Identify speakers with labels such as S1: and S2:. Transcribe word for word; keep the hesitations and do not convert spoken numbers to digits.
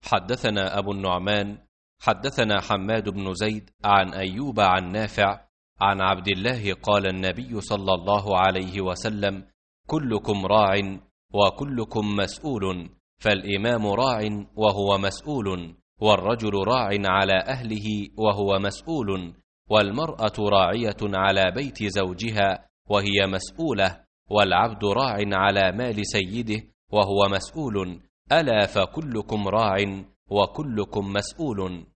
S1: حدثنا أبو النعمان حدثنا حماد بن زيد عن أيوب عن نافع عن عبد الله قال النبي صلى الله عليه وسلم: كلكم راع وكلكم مسؤول، فالإمام راع وهو مسؤول، والرجل راع على أهله وهو مسؤول، والمرأة راعية على بيت زوجها وهي مسؤولة، والعبد راع على مال سيده وهو مسؤول، ألا فكلكم راع وكلكم مسؤول.